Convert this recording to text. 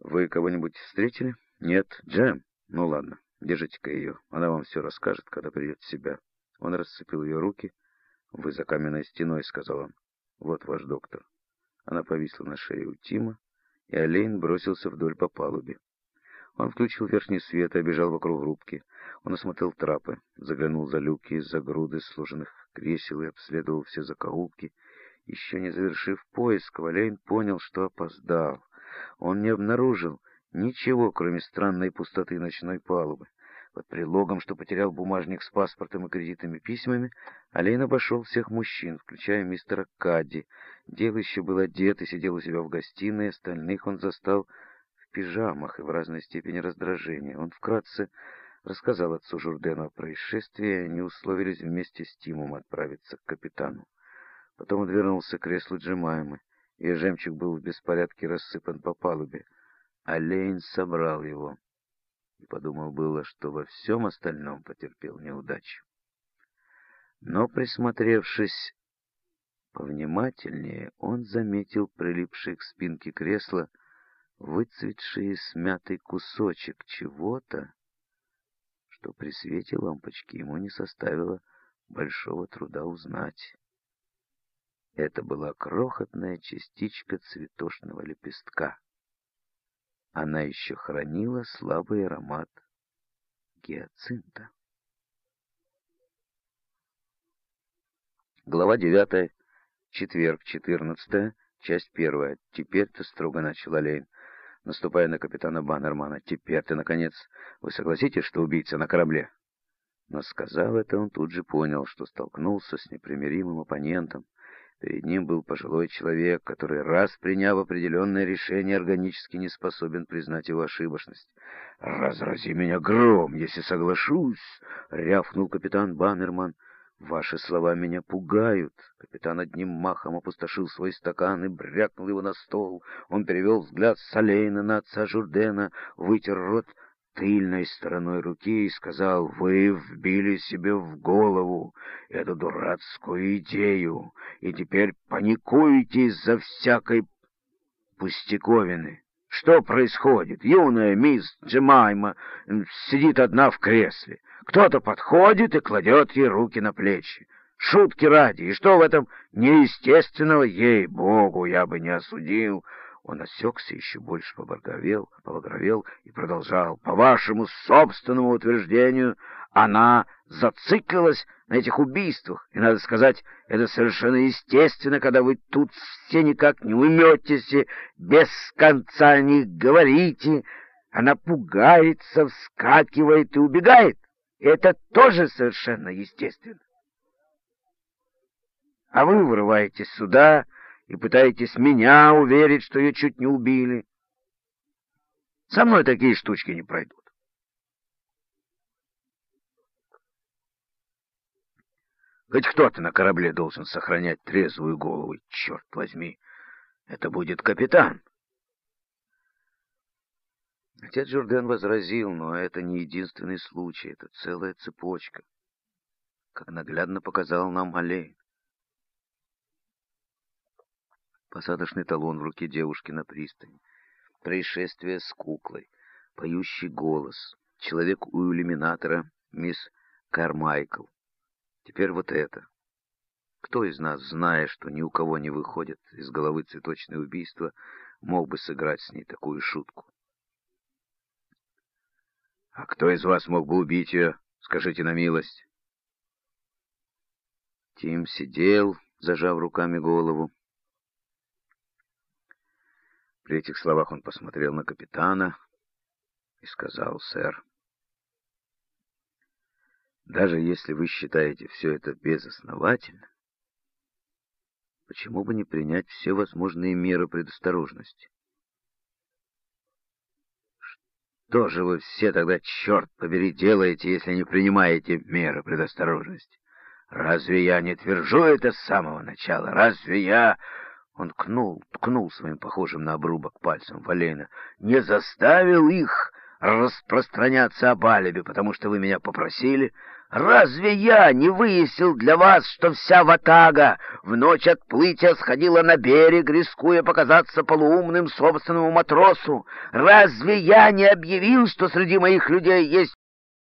Вы кого-нибудь встретили? Нет, Джем? Ну ладно, держите-ка ее. Она вам все расскажет, когда придет в себя. Он расцепил ее руки. Вы за каменной стеной, сказал он. Вот ваш доктор. Она повисла на шее у Тима, и Олейн бросился вдоль по палубе. Он включил верхний свет и обежал вокруг рубки. Он осмотрел трапы, заглянул за люки, за груды сложенных кресел и обследовал все закоулки. Еще не завершив поиск, Олейн понял, что опоздал. Он не обнаружил ничего, кроме странной пустоты ночной палубы. Под предлогом, что потерял бумажник с паспортом и кредитными письмами, Олейн обошел всех мужчин, включая мистера Кадди. Дел еще был одет и сидел у себя в гостиной, остальных он застал в пижамах и в разной степени раздражения. Он вкратце рассказал отцу Журдену о происшествии, и они условились вместе с Тимом отправиться к капитану. Потом он вернулся к креслу Джемаймы. Ее жемчуг был в беспорядке рассыпан по палубе. Олейн собрал его и подумал было, что во всем остальном потерпел неудачу. Но, присмотревшись повнимательнее, он заметил прилипший к спинке кресла выцветший и смятый кусочек чего-то, что при свете лампочки ему не составило большого труда узнать. Это была крохотная частичка цветочного лепестка. Она еще хранила слабый аромат гиацинта. Глава 9. Четверг, 14, часть 1. Теперь-то строго начал Олейн, наступая на капитана Баннермана. Теперь-то, наконец, вы согласитесь, что убийца на корабле? Но, сказав это, он тут же понял, что столкнулся с непримиримым оппонентом. Перед ним был пожилой человек, который, раз приняв определенное решение, органически не способен признать его ошибочность. «Разрази меня гром, если соглашусь!» — рявкнул капитан Баннерман. «Ваши слова меня пугают». Капитан одним махом опустошил свой стакан и брякнул его на стол. Он перевел взгляд с Олейна на отца Журдена, вытер рот тыльной стороной руки и сказал: «Вы вбили себе в голову эту дурацкую идею, и теперь паникуете из-за всякой пустяковины. Что происходит? Юная мисс Джемайма сидит одна в кресле. Кто-то подходит и кладет ей руки на плечи. Шутки ради, и что в этом неестественного? Ей-богу, я бы не осудил». Он осекся, еще больше побагровел и продолжал: «По вашему собственному утверждению, она зациклилась на этих убийствах, и, надо сказать, это совершенно естественно, когда вы тут все никак не уйметесь и без конца о них говорите. Она пугается, вскакивает и убегает. Это тоже совершенно естественно. А вы врываетесь сюда и пытаетесь меня уверить, что ее чуть не убили. Со мной такие штучки не пройдут. Хоть кто-то на корабле должен сохранять трезвую голову. Черт возьми, это будет капитан». Отец Журден возразил: «Но это не единственный случай, это целая цепочка, как наглядно показал нам Олейн». Посадочный талон в руке девушки на пристани, происшествие с куклой, поющий голос, человек у иллюминатора, мисс Кармайкл. Теперь вот это. Кто из нас, зная, что ни у кого не выходит из головы цветочное убийство, мог бы сыграть с ней такую шутку? «А кто из вас мог бы убить ее? Скажите на милость». Тим сидел, зажав руками голову. При этих словах он посмотрел на капитана и сказал: «Сэр, даже если вы считаете все это безосновательно, почему бы не принять все возможные меры предосторожности? Что же вы все тогда, черт побери, делаете, если не принимаете меры предосторожности? Разве я не твержу это с самого начала? Разве я...» Он ткнул своим похожим на обрубок пальцем в Олейна. «Не заставил их распространяться об алиби, потому что вы меня попросили? Разве я не выяснил для вас, что вся ватага в ночь отплытия сходила на берег, рискуя показаться полуумным собственному матросу? Разве я не объявил, что среди моих людей есть